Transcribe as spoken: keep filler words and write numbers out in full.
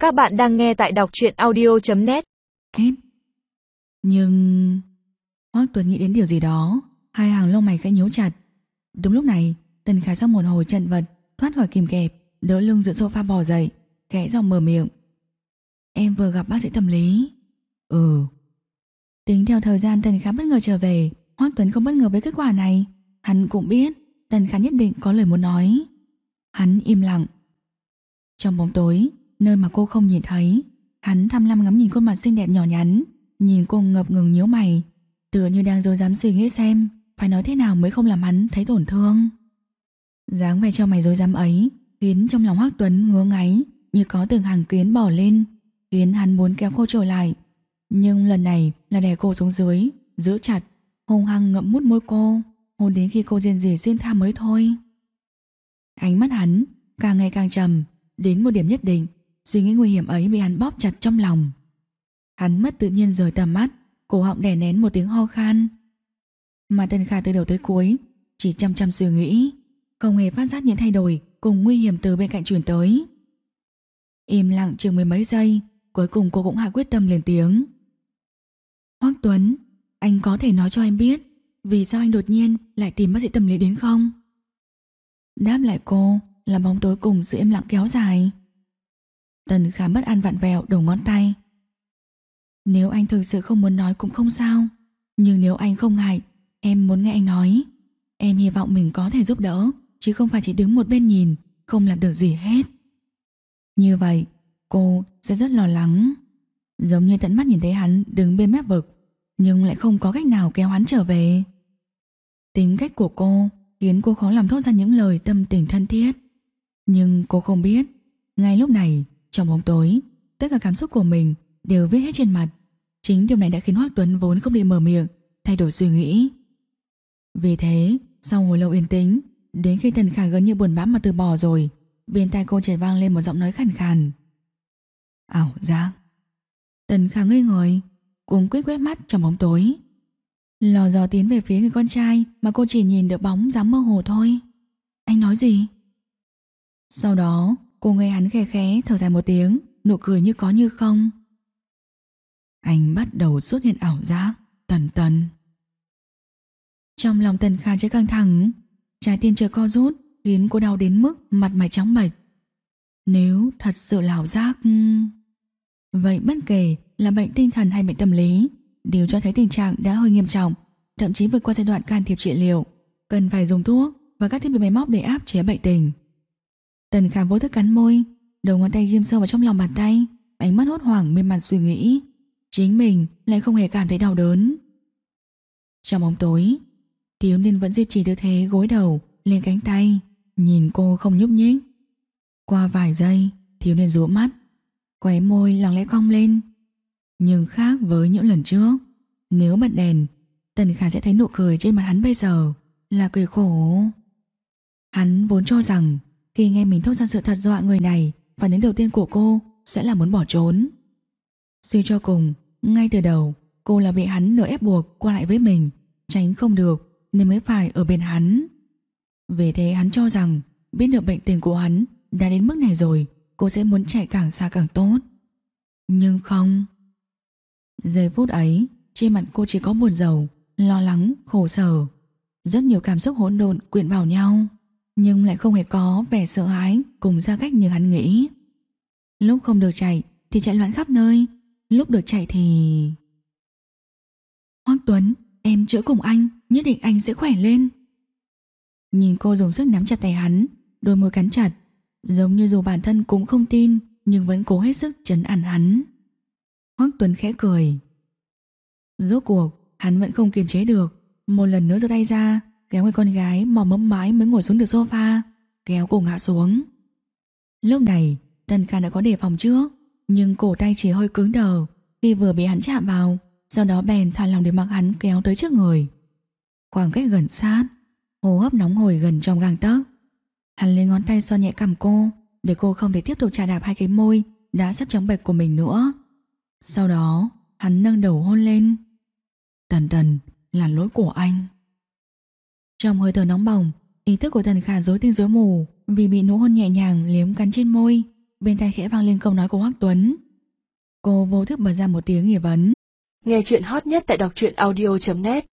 Các bạn đang nghe tại đọc truyện audio chấm net. Hết. Nhưng Hoắc Tuấn nghĩ đến điều gì đó, hai hàng lông mày khẽ nhíu chặt. Đúng lúc này, Tần Khả sau một hồi chật vật thoát khỏi kìm kẹp, đỡ lưng dựa sofa bò dậy, khẽ giọng mở miệng. Em vừa gặp bác sĩ tâm lý. Ừ. Tính theo thời gian Tần Khả bất ngờ trở về, Hoắc Tuấn không bất ngờ với kết quả này. Hắn cũng biết Tần Khả nhất định có lời muốn nói. Hắn im lặng. Trong bóng tối, nơi mà cô không nhìn thấy, hắn tham lam ngắm nhìn khuôn mặt xinh đẹp nhỏ nhắn, nhìn cô ngập ngừng nhíu mày, tựa như đang dối dám suy nghĩ xem phải nói thế nào mới không làm hắn thấy tổn thương. Dáng vẻ cho mày dối dám ấy khiến trong lòng Hoắc Tuấn ngứa ngáy như có từng hàng kiến bò lên, khiến hắn muốn kéo cô trở lại, nhưng lần này là đè cô xuống dưới, giữ chặt, hung hăng ngậm mút môi cô, hôn đến khi cô rên rỉ xin tha mới thôi. Ánh mắt hắn càng ngày càng trầm, đến một điểm nhất định, suy nghĩ nguy hiểm ấy bị hắn bóp chặt trong lòng. Hắn mất tự nhiên rời tầm mắt, cổ họng đè nén một tiếng ho khan. Mà Tần Khả từ đầu tới cuối chỉ chăm chăm suy nghĩ, không hề phát giác những thay đổi cùng nguy hiểm từ bên cạnh truyền tới. Im lặng chừng mười mấy giây, cuối cùng cô cũng hạ quyết tâm lên tiếng. Hoắc Tuấn, anh có thể nói cho em biết vì sao anh đột nhiên lại tìm bác sĩ tâm lý đến không? Đáp lại cô là bóng tối cùng sự im lặng kéo dài. Tần Khả bất an vặn vẹo đầu ngón tay. Nếu anh thực sự không muốn nói cũng không sao, nhưng nếu anh không ngại, em muốn nghe anh nói. Em hy vọng mình có thể giúp đỡ, chứ không phải chỉ đứng một bên nhìn, không làm được gì hết. Như vậy, cô sẽ rất lo lắng, giống như tận mắt nhìn thấy hắn đứng bên mép vực, nhưng lại không có cách nào kéo hắn trở về. Tính cách của cô khiến cô khó làm thốt ra những lời tâm tình thân thiết. Nhưng cô không biết, ngay lúc này, trong bóng tối, tất cả cảm xúc của mình đều viết hết trên mặt. Chính điều này đã khiến Hoắc Tuấn vốn không định mở miệng thay đổi suy nghĩ. Vì thế, sau hồi lâu yên tĩnh, đến khi Tần Khả gần như buồn bã mà từ bỏ rồi, bên tai cô chợt vang lên một giọng nói khàn khàn. Ảo giác. Tần Khả ngây người, cuống quýt quét mắt trong bóng tối, lò dò tiến về phía người con trai mà cô chỉ nhìn được bóng dáng mơ hồ thôi. Anh nói gì? Sau đó cô nghe hắn khẽ khẽ thở dài một tiếng, nụ cười như có như không. Anh bắt đầu xuất hiện ảo giác. Tần Tần. Trong lòng Tần Khả chợt căng thẳng, trái tim chợt co rút, khiến cô đau đến mức mặt mày trắng bệch. Nếu thật sự là ảo giác, vậy bất kể là bệnh tinh thần hay bệnh tâm lý đều cho thấy tình trạng đã hơi nghiêm trọng, thậm chí vượt qua giai đoạn can thiệp trị liệu, cần phải dùng thuốc và các thiết bị máy móc để áp chế bệnh tình. Tần Khả vô thức cắn môi, đầu ngón tay ghim sâu vào trong lòng bàn tay, ánh mắt hốt hoảng miên man suy nghĩ, chính mình lại không hề cảm thấy đau đớn. Trong bóng tối, thiếu niên vẫn duy trì tư thế gối đầu lên cánh tay, nhìn cô không nhúc nhích. Qua vài giây, thiếu niên rũ mắt, khóe môi lặng lẽ cong lên. Nhưng khác với những lần trước, nếu bật đèn, Tần Khả sẽ thấy nụ cười trên mặt hắn bây giờ là cười khổ. Hắn vốn cho rằng khi nghe mình thốt ra sự thật dọa người này, phản ứng đầu tiên của cô sẽ là muốn bỏ trốn. Suy cho cùng, ngay từ đầu cô là bị hắn nỡ ép buộc qua lại với mình, tránh không được nên mới phải ở bên hắn. Vì thế hắn cho rằng biết được bệnh tình của hắn đã đến mức này rồi, cô sẽ muốn chạy càng xa càng tốt. Nhưng không. Giây phút ấy, trên mặt cô chỉ có buồn rầu, lo lắng, khổ sở, rất nhiều cảm xúc hỗn độn quyện vào nhau, nhưng lại không hề có vẻ sợ hãi cùng xa cách như hắn nghĩ. Lúc không được chạy thì chạy loạn khắp nơi, lúc được chạy thì... Hoắc Tuấn, em chữa cùng anh, nhất định anh sẽ khỏe lên. Nhìn cô dùng sức nắm chặt tay hắn, đôi môi cắn chặt, giống như dù bản thân cũng không tin nhưng vẫn cố hết sức trấn an hắn. Hoắc Tuấn khẽ cười. Rốt cuộc hắn vẫn không kiềm chế được, một lần nữa giơ tay ra kéo người con gái mò mẫm mái mới ngồi xuống được sofa, kéo cô ngã xuống. Lúc này Tần Khả đã có đề phòng trước, nhưng cổ tay chỉ hơi cứng đờ khi vừa bị hắn chạm vào, sau đó bèn thả lòng để mặc hắn kéo tới trước người. Khoảng cách gần sát, hô hấp nóng hổi gần trong gang tấc. Hắn lấy ngón tay xoa nhẹ cằm cô để cô không thể tiếp tục chà đạp hai cái môi đã sắp trắng bệch của mình nữa. Sau đó hắn nâng đầu hôn lên. Tần Tần, là lỗi của anh. Trong hơi thở nóng bỏng, ý thức của Tần Khả rối tinh rối mù vì bị nụ hôn nhẹ nhàng liếm cắn trên môi, bên tai khẽ vang lên câu nói của Hoắc Tuấn. Cô vô thức bật ra một tiếng nghi vấn. Nghe chuyện hot nhất tại đọc truyện audio chấm net.